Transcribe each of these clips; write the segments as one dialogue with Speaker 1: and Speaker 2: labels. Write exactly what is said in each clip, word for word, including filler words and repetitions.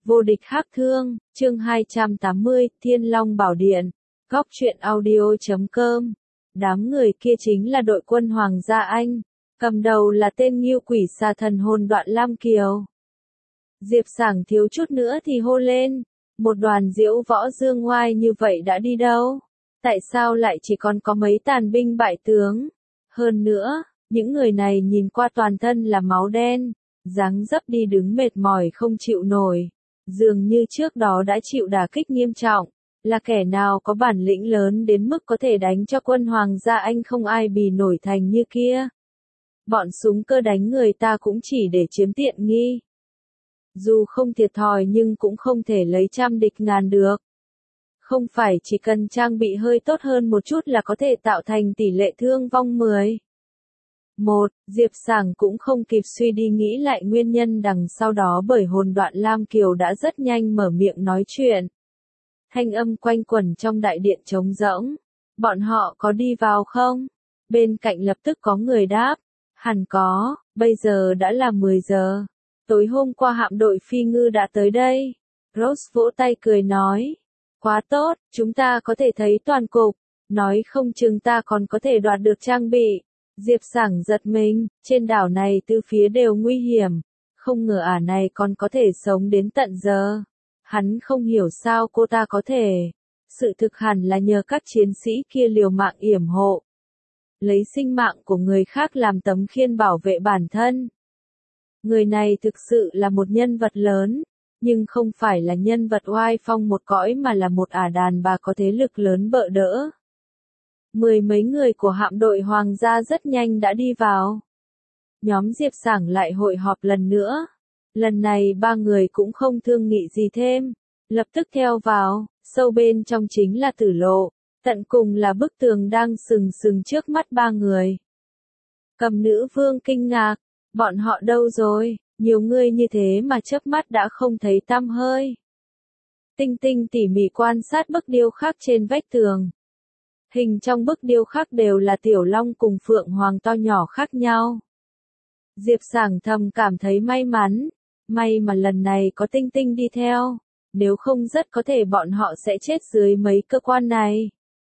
Speaker 1: Vô địch hắc thương, chương hai trăm tám mươi, Thiên Long Bảo Điện, góc truyện audio chấm com. Đám người kia chính là đội quân Hoàng gia Anh, cầm đầu là tên Ngưu Quỷ Xà Thần Hồn Đoạn Lam Kiều. Diệp Sảng thiếu chút nữa thì hô lên, một đoàn diễu võ dương oai như vậy đã đi đâu? Tại sao lại chỉ còn có mấy tàn binh bại tướng? Hơn nữa, những người này nhìn qua toàn thân là máu đen, dáng dấp đi đứng mệt mỏi không chịu nổi. Dường như trước đó đã chịu đả kích nghiêm trọng, là kẻ nào có bản lĩnh lớn đến mức có thể đánh cho quân Hoàng gia Anh không ai bì nổi thành như kia. Bọn súng cơ đánh người ta cũng chỉ để chiếm tiện nghi. Dù không thiệt thòi nhưng cũng không thể lấy trăm địch ngàn được. Không phải chỉ cần trang bị hơi tốt hơn một chút là có thể tạo thành tỷ lệ thương vong mười. Một, Diệp Sảng cũng không kịp suy đi nghĩ lại nguyên nhân đằng sau đó bởi hồn Đoạn Lam Kiều đã rất nhanh mở miệng nói chuyện. Thanh âm quanh quẩn trong đại điện trống rỗng. Bọn họ có đi vào không? Bên cạnh lập tức có người đáp. Hẳn có, bây giờ đã là mười giờ. Tối hôm qua hạm đội phi ngư đã tới đây. Rose vỗ tay cười nói. Quá tốt, chúng ta có thể thấy toàn cục. Nói không chừng ta còn có thể đoạt được trang bị. Diệp Sảng giật mình, trên đảo này từ phía đều nguy hiểm, không ngờ ả này còn có thể sống đến tận giờ. Hắn không hiểu sao cô ta có thể. Sự thực hẳn là nhờ các chiến sĩ kia liều mạng yểm hộ. Lấy sinh mạng của người khác làm tấm khiên bảo vệ bản thân. Người này thực sự là một nhân vật lớn, nhưng không phải là nhân vật oai phong một cõi mà là một ả đàn bà có thế lực lớn bợ đỡ. Mười mấy người của hạm đội Hoàng gia rất nhanh đã đi vào. Nhóm Diệp Sảng lại hội họp lần nữa. Lần này ba người cũng không thương nghị gì thêm. Lập tức theo vào, sâu bên trong chính là tử lộ. Tận cùng là bức tường đang sừng sừng trước mắt ba người. Cầm Nữ Vương kinh ngạc. Bọn họ đâu rồi? Nhiều người như thế mà chớp mắt đã không thấy tăm hơi. Tinh Tinh tỉ mỉ quan sát bức điêu khắc trên vách tường. Hình trong bức điêu khắc đều là tiểu long cùng phượng hoàng to nhỏ khác nhau. Diệp Sảng thầm cảm thấy may mắn, may mà lần này có Tinh Tinh đi theo, nếu không rất có thể bọn họ sẽ chết dưới mấy cơ quan này.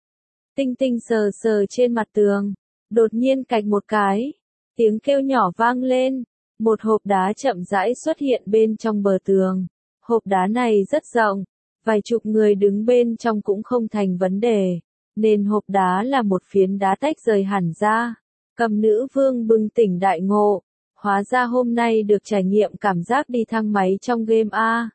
Speaker 1: Tinh Tinh sờ sờ trên mặt tường, đột nhiên cạch một cái, tiếng kêu nhỏ vang lên, một hộp đá chậm rãi xuất hiện bên trong bờ tường. Hộp đá này rất rộng, vài chục người đứng bên trong cũng không thành vấn đề. Nên hộp đá là một phiến đá tách rời hẳn ra. Cầm Nữ Vương bừng tỉnh đại ngộ. Hóa ra hôm nay được trải nghiệm cảm giác đi thang máy trong game A.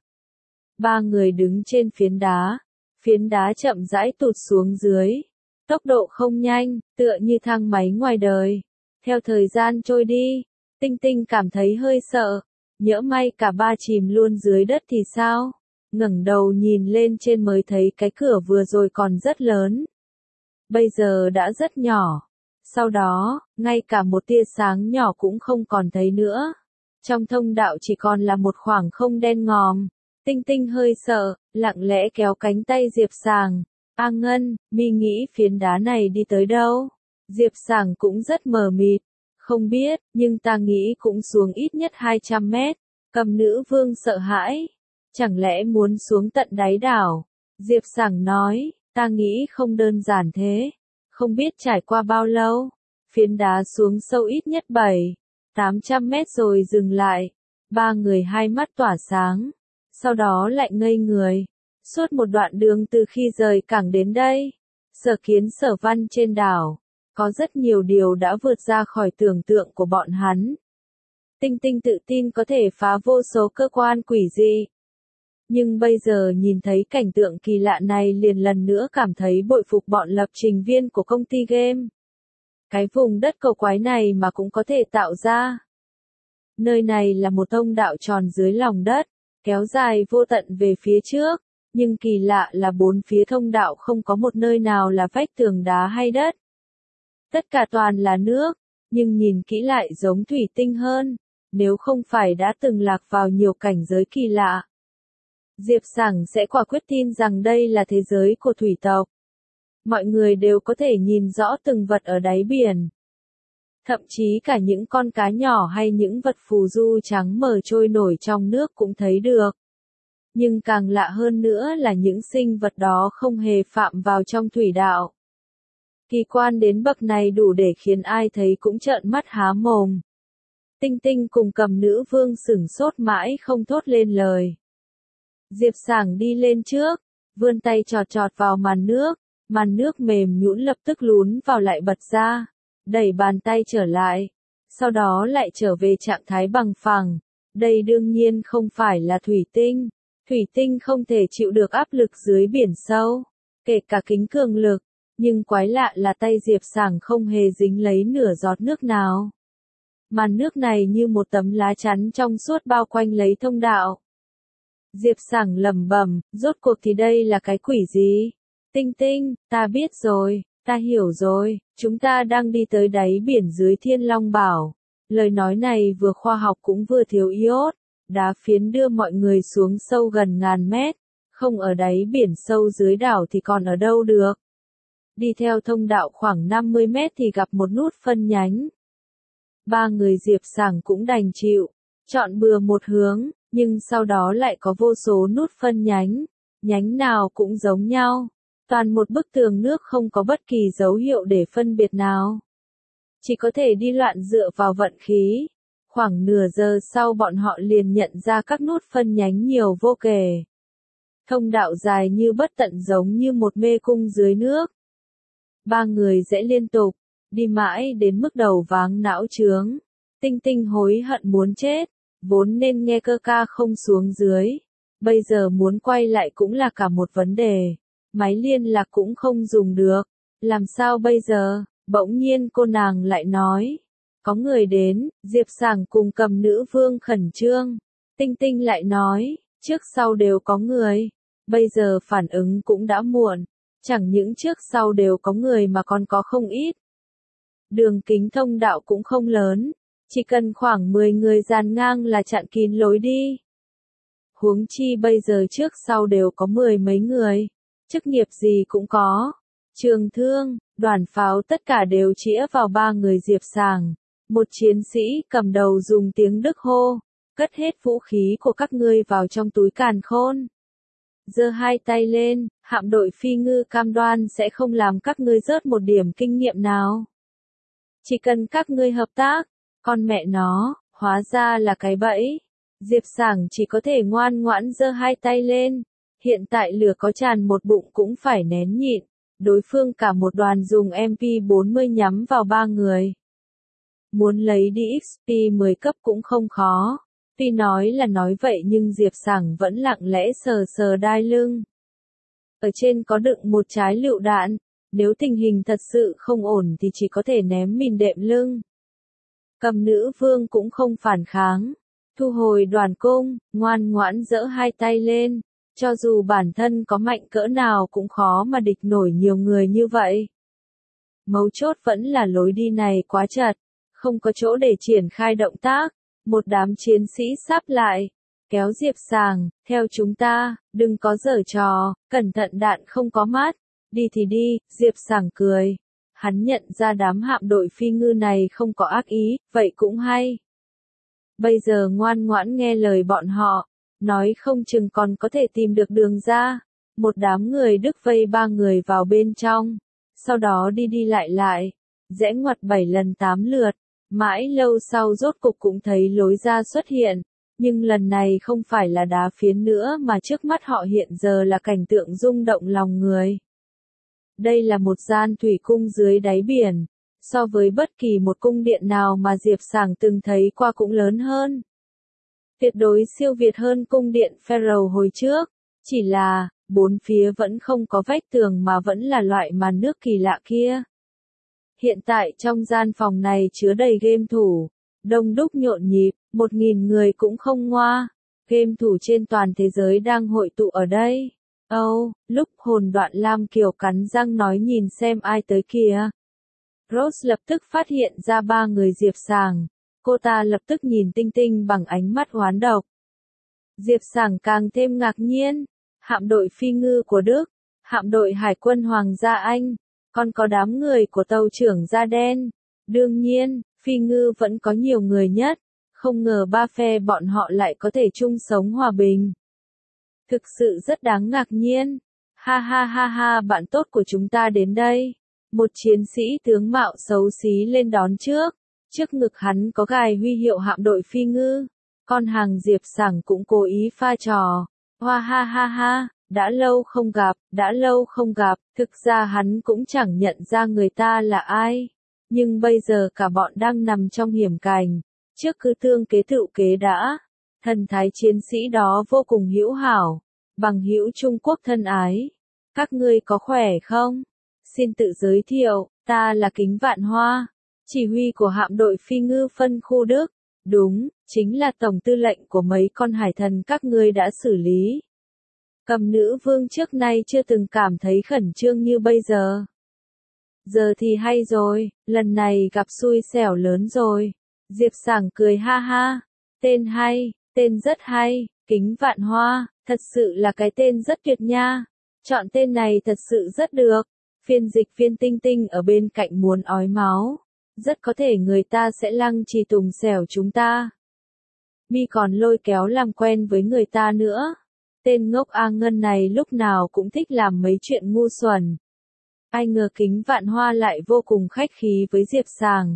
Speaker 1: Ba người đứng trên phiến đá. Phiến đá chậm rãi tụt xuống dưới. Tốc độ không nhanh, tựa như thang máy ngoài đời. Theo thời gian trôi đi, Tinh Tinh cảm thấy hơi sợ. Nhỡ may cả ba chìm luôn dưới đất thì sao? Ngẩng đầu nhìn lên trên mới thấy cái cửa vừa rồi còn rất lớn. Bây giờ đã rất nhỏ. Sau đó, ngay cả một tia sáng nhỏ cũng không còn thấy nữa. Trong thông đạo chỉ còn là một khoảng không đen ngòm. Tinh Tinh hơi sợ, lặng lẽ kéo cánh tay Diệp Sảng. A Ngân, mi nghĩ phiến đá này đi tới đâu? Diệp Sảng cũng rất mờ mịt. Không biết, nhưng ta nghĩ cũng xuống ít nhất hai trăm mét. Cầm Nữ Vương sợ hãi. Chẳng lẽ muốn xuống tận đáy đảo? Diệp Sảng nói. Ta nghĩ không đơn giản thế. Không biết trải qua bao lâu, phiến đá xuống sâu ít nhất bảy, tám trăm mét rồi dừng lại. Ba người hai mắt tỏa sáng, sau đó lại ngây người. Suốt một đoạn đường từ khi rời cảng đến đây, Sở Kiến Sở Văn trên đảo, có rất nhiều điều đã vượt ra khỏi tưởng tượng của bọn hắn. Tinh Tinh tự tin có thể phá vô số cơ quan quỷ dị. Nhưng bây giờ nhìn thấy cảnh tượng kỳ lạ này liền lần nữa cảm thấy bội phục bọn lập trình viên của công ty game. Cái vùng đất cầu quái này mà cũng có thể tạo ra. Nơi này là một thông đạo tròn dưới lòng đất, kéo dài vô tận về phía trước, nhưng kỳ lạ là bốn phía thông đạo không có một nơi nào là vách tường đá hay đất. Tất cả toàn là nước, nhưng nhìn kỹ lại giống thủy tinh hơn, nếu không phải đã từng lạc vào nhiều cảnh giới kỳ lạ. Diệp Sảng sẽ quả quyết tin rằng đây là thế giới của thủy tộc. Mọi người đều có thể nhìn rõ từng vật ở đáy biển. Thậm chí cả những con cá nhỏ hay những vật phù du trắng mờ trôi nổi trong nước cũng thấy được. Nhưng càng lạ hơn nữa là những sinh vật đó không hề phạm vào trong thủy đạo. Kỳ quan đến bậc này đủ để khiến ai thấy cũng trợn mắt há mồm. Tinh Tinh cùng Cầm Nữ Vương sửng sốt mãi không thốt lên lời. Diệp Sảng đi lên trước, vươn tay chọt chọt vào màn nước, màn nước mềm nhũn lập tức lún vào lại bật ra, đẩy bàn tay trở lại, sau đó lại trở về trạng thái bằng phẳng. Đây đương nhiên không phải là thủy tinh, thủy tinh không thể chịu được áp lực dưới biển sâu, kể cả kính cường lực, nhưng quái lạ là tay Diệp Sảng không hề dính lấy nửa giọt nước nào. Màn nước này như một tấm lá chắn trong suốt bao quanh lấy thông đạo. Diệp Sảng lẩm bẩm, rốt cuộc thì đây là cái quỷ gì? Tinh Tinh, ta biết rồi, ta hiểu rồi, chúng ta đang đi tới đáy biển dưới Thiên Long Bảo. Lời nói này vừa khoa học cũng vừa thiếu iốt, đá phiến đưa mọi người xuống sâu gần ngàn mét, không ở đáy biển sâu dưới đảo thì còn ở đâu được. Đi theo thông đạo khoảng năm mươi mét thì gặp một nút phân nhánh. Ba người Diệp Sảng cũng đành chịu, chọn bừa một hướng, nhưng sau đó lại có vô số nút phân nhánh, nhánh nào cũng giống nhau, toàn một bức tường nước không có bất kỳ dấu hiệu để phân biệt nào. Chỉ có thể đi loạn dựa vào vận khí. Khoảng nửa giờ sau bọn họ liền nhận ra các nút phân nhánh nhiều vô kể. Thông đạo dài như bất tận giống như một mê cung dưới nước. Ba người rẽ liên tục, đi mãi đến mức đầu váng não chướng. Tinh Tinh hối hận muốn chết, vốn nên nghe cơ ca không xuống dưới. Bây giờ muốn quay lại cũng là cả một vấn đề. Máy liên lạc cũng không dùng được. Làm sao bây giờ? Bỗng nhiên cô nàng lại nói. Có người đến, Diệp Sảng cùng Cầm Nữ Vương khẩn trương. Tinh Tinh lại nói, trước sau đều có người. Bây giờ phản ứng cũng đã muộn. Chẳng những trước sau đều có người mà còn có không ít. Đường kính thông đạo cũng không lớn. Chỉ cần khoảng mười người dàn ngang là chặn kín lối đi. Huống chi bây giờ trước sau đều có mười mấy người. Chức nghiệp gì cũng có. Trường thương, đoàn pháo tất cả đều chĩa vào ba người Diệp Sảng. Một chiến sĩ cầm đầu dùng tiếng Đức hô, cất hết vũ khí của các ngươi vào trong túi càn khôn. Giơ hai tay lên, hạm đội phi ngư cam đoan sẽ không làm các ngươi rớt một điểm kinh nghiệm nào. Chỉ cần các ngươi hợp tác, con mẹ nó, hóa ra là cái bẫy. Diệp Sảng chỉ có thể ngoan ngoãn giơ hai tay lên. Hiện tại lửa có tràn một bụng cũng phải nén nhịn. Đối phương cả một đoàn dùng em pê bốn mươi nhắm vào ba người. Muốn lấy đi ích pê mười cấp cũng không khó. Tuy nói là nói vậy nhưng Diệp Sảng vẫn lặng lẽ sờ sờ đai lưng. Ở trên có đựng một trái lựu đạn. Nếu tình hình thật sự không ổn thì chỉ có thể ném mìn đệm lưng. Cầm Nữ Vương cũng không phản kháng. Thu hồi đoàn cung, ngoan ngoãn giở hai tay lên. Cho dù bản thân có mạnh cỡ nào cũng khó mà địch nổi nhiều người như vậy. Mấu chốt vẫn là lối đi này quá chật, không có chỗ để triển khai động tác. Một đám chiến sĩ sáp lại, kéo Diệp Sảng, theo chúng ta, đừng có giở trò, cẩn thận đạn không có mát. Đi thì đi, Diệp Sảng cười. Hắn nhận ra đám hạm đội phi ngư này không có ác ý, vậy cũng hay. Bây giờ ngoan ngoãn nghe lời bọn họ. Nói không chừng còn có thể tìm được đường ra. Một đám người Đức vây ba người vào bên trong. Sau đó đi đi lại lại. Rẽ ngoặt bảy lần tám lượt. Mãi lâu sau rốt cục cũng thấy lối ra xuất hiện. Nhưng lần này không phải là đá phiến nữa mà trước mắt họ hiện giờ là cảnh tượng rung động lòng người. Đây là một gian thủy cung dưới đáy biển. So với bất kỳ một cung điện nào mà Diệp Sảng từng thấy qua cũng lớn hơn. Tuyệt đối siêu việt hơn cung điện Pharaoh hồi trước, chỉ là, bốn phía vẫn không có vách tường mà vẫn là loại màn nước kỳ lạ kia. Hiện tại trong gian phòng này chứa đầy game thủ, đông đúc nhộn nhịp, một nghìn người cũng không ngoa, game thủ trên toàn thế giới đang hội tụ ở đây. Âu, oh, lúc hồn đoạn Lam Kiều cắn răng nói nhìn xem ai tới kìa. Rose lập tức phát hiện ra ba người Diệp Sảng. Cô ta lập tức nhìn Tinh Tinh bằng ánh mắt oán độc. Diệp Sảng càng thêm ngạc nhiên. Hạm đội phi ngư của Đức, hạm đội hải quân Hoàng gia Anh, còn có đám người của tàu trưởng da đen. Đương nhiên, phi ngư vẫn có nhiều người nhất. Không ngờ ba phe bọn họ lại có thể chung sống hòa bình. thực sự rất đáng ngạc nhiên. Ha ha ha ha, bạn tốt của chúng ta đến đây. Một chiến sĩ tướng mạo xấu xí lên đón trước. Trước ngực hắn có gài huy hiệu hạm đội phi ngư. Con hàng Diệp Sảng cũng cố ý pha trò. Hoa ha ha ha, đã lâu không gặp, đã lâu không gặp. Thực ra hắn cũng chẳng nhận ra người ta là ai. Nhưng bây giờ cả bọn đang nằm trong hiểm cảnh. Trước cứ tương kế tựu kế đã. Thần thái chiến sĩ đó vô cùng hữu hảo. Bằng hữu Trung Quốc thân ái. Các ngươi có khỏe không? Xin tự giới thiệu, ta là Kính Vạn Hoa, chỉ huy của hạm đội phi ngư phân khu Đức. Đúng, chính là tổng tư lệnh của mấy con hải thần các ngươi đã xử lý. Cầm nữ vương trước nay chưa từng cảm thấy khẩn trương như bây giờ. Giờ thì hay rồi, lần này gặp xui xẻo lớn rồi. Diệp Sảng cười ha ha. Tên hay, tên rất hay, Kính Vạn Hoa, thật sự là cái tên rất tuyệt nha. Chọn tên này thật sự rất được. Phiên dịch viên Tinh Tinh ở bên cạnh muốn ói máu. Rất có thể người ta sẽ lăng trì tùng xẻo chúng ta. Mi còn lôi kéo làm quen với người ta nữa. Tên ngốc A Ngân này lúc nào cũng thích làm mấy chuyện ngu xuẩn. Ai ngờ Kính Vạn Hoa lại vô cùng khách khí với Diệp Sảng.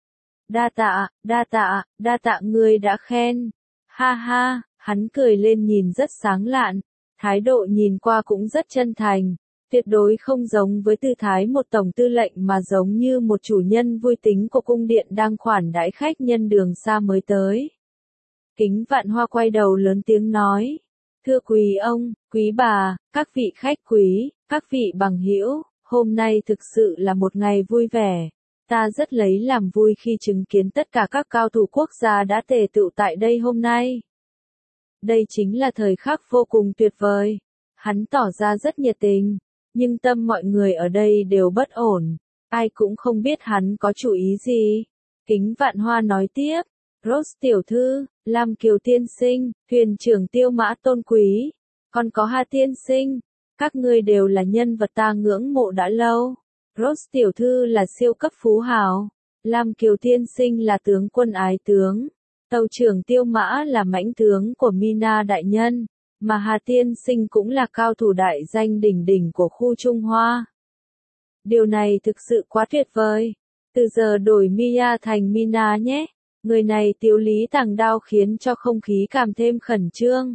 Speaker 1: Đa tạ, đa tạ, đa tạ ngươi đã khen. Ha ha, hắn cười lên nhìn rất sáng lạn. Thái độ nhìn qua cũng rất chân thành. Tuyệt đối không giống với tư thái một tổng tư lệnh mà giống như một chủ nhân vui tính của cung điện đang khoản đãi khách nhân đường xa mới tới. Kính Vạn Hoa quay đầu lớn tiếng nói. Thưa quý ông, quý bà, các vị khách quý, các vị bằng hữu, hôm nay thực sự là một ngày vui vẻ. Ta rất lấy làm vui khi chứng kiến tất cả các cao thủ quốc gia đã tề tựu tại đây hôm nay. Đây chính là thời khắc vô cùng tuyệt vời. Hắn tỏ ra rất nhiệt tình. Nhưng tâm mọi người ở đây đều bất ổn. Ai cũng không biết hắn có chủ ý gì. Kính Vạn Hoa nói tiếp. Rose tiểu thư, Lam Kiều tiên sinh, thuyền trưởng Tiêu Mã tôn quý. Còn có Hà tiên sinh. Các ngươi đều là nhân vật ta ngưỡng mộ đã lâu. Rose tiểu thư là siêu cấp phú hào. Lam Kiều tiên sinh là tướng quân ái tướng. Tàu trưởng Tiêu Mã là mãnh tướng của Mina đại nhân. Mà Hà tiên sinh cũng là cao thủ đại danh đỉnh đỉnh của khu Trung Hoa. Điều này thực sự quá tuyệt vời. Từ giờ đổi Mia thành Mina nhé. Người này tiếu lý tàng đao khiến cho không khí càng thêm khẩn trương.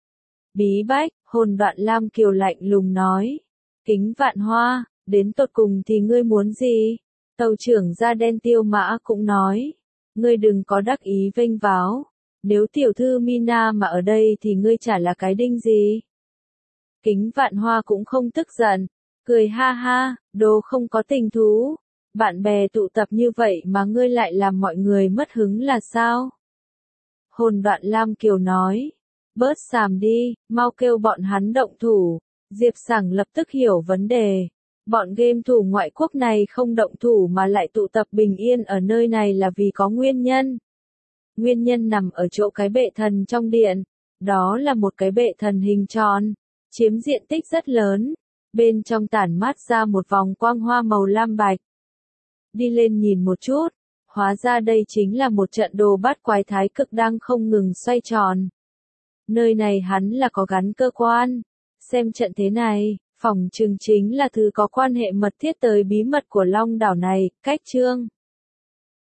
Speaker 1: Bí bách, hồn đoạn Lam Kiều lạnh lùng nói. Kính Vạn Hoa, đến tột cùng thì ngươi muốn gì? Tàu trưởng da đen Tiêu Mã cũng nói. Ngươi đừng có đắc ý vênh váo. Nếu tiểu thư Mina mà ở đây thì ngươi chả là cái đinh gì. Kính Vạn Hoa cũng không tức giận. Cười ha ha, đồ không có tình thú. Bạn bè tụ tập như vậy mà ngươi lại làm mọi người mất hứng là sao? Hồn đoạn Lam Kiều nói. Bớt xàm đi, mau kêu bọn hắn động thủ. Diệp Sảng lập tức hiểu vấn đề. Bọn game thủ ngoại quốc này không động thủ mà lại tụ tập bình yên ở nơi này là vì có nguyên nhân. Nguyên nhân nằm ở chỗ cái bệ thần trong điện. Đó là một cái bệ thần hình tròn, chiếm diện tích rất lớn. Bên trong tản mát ra một vòng quang hoa màu lam bạch. Đi lên nhìn một chút, hóa ra đây chính là một trận đồ bát quái thái cực đang không ngừng xoay tròn. Nơi này hắn là có gắn cơ quan. Xem trận thế này, phỏng chừng chính là thứ có quan hệ mật thiết tới bí mật của Long đảo này, cách chương.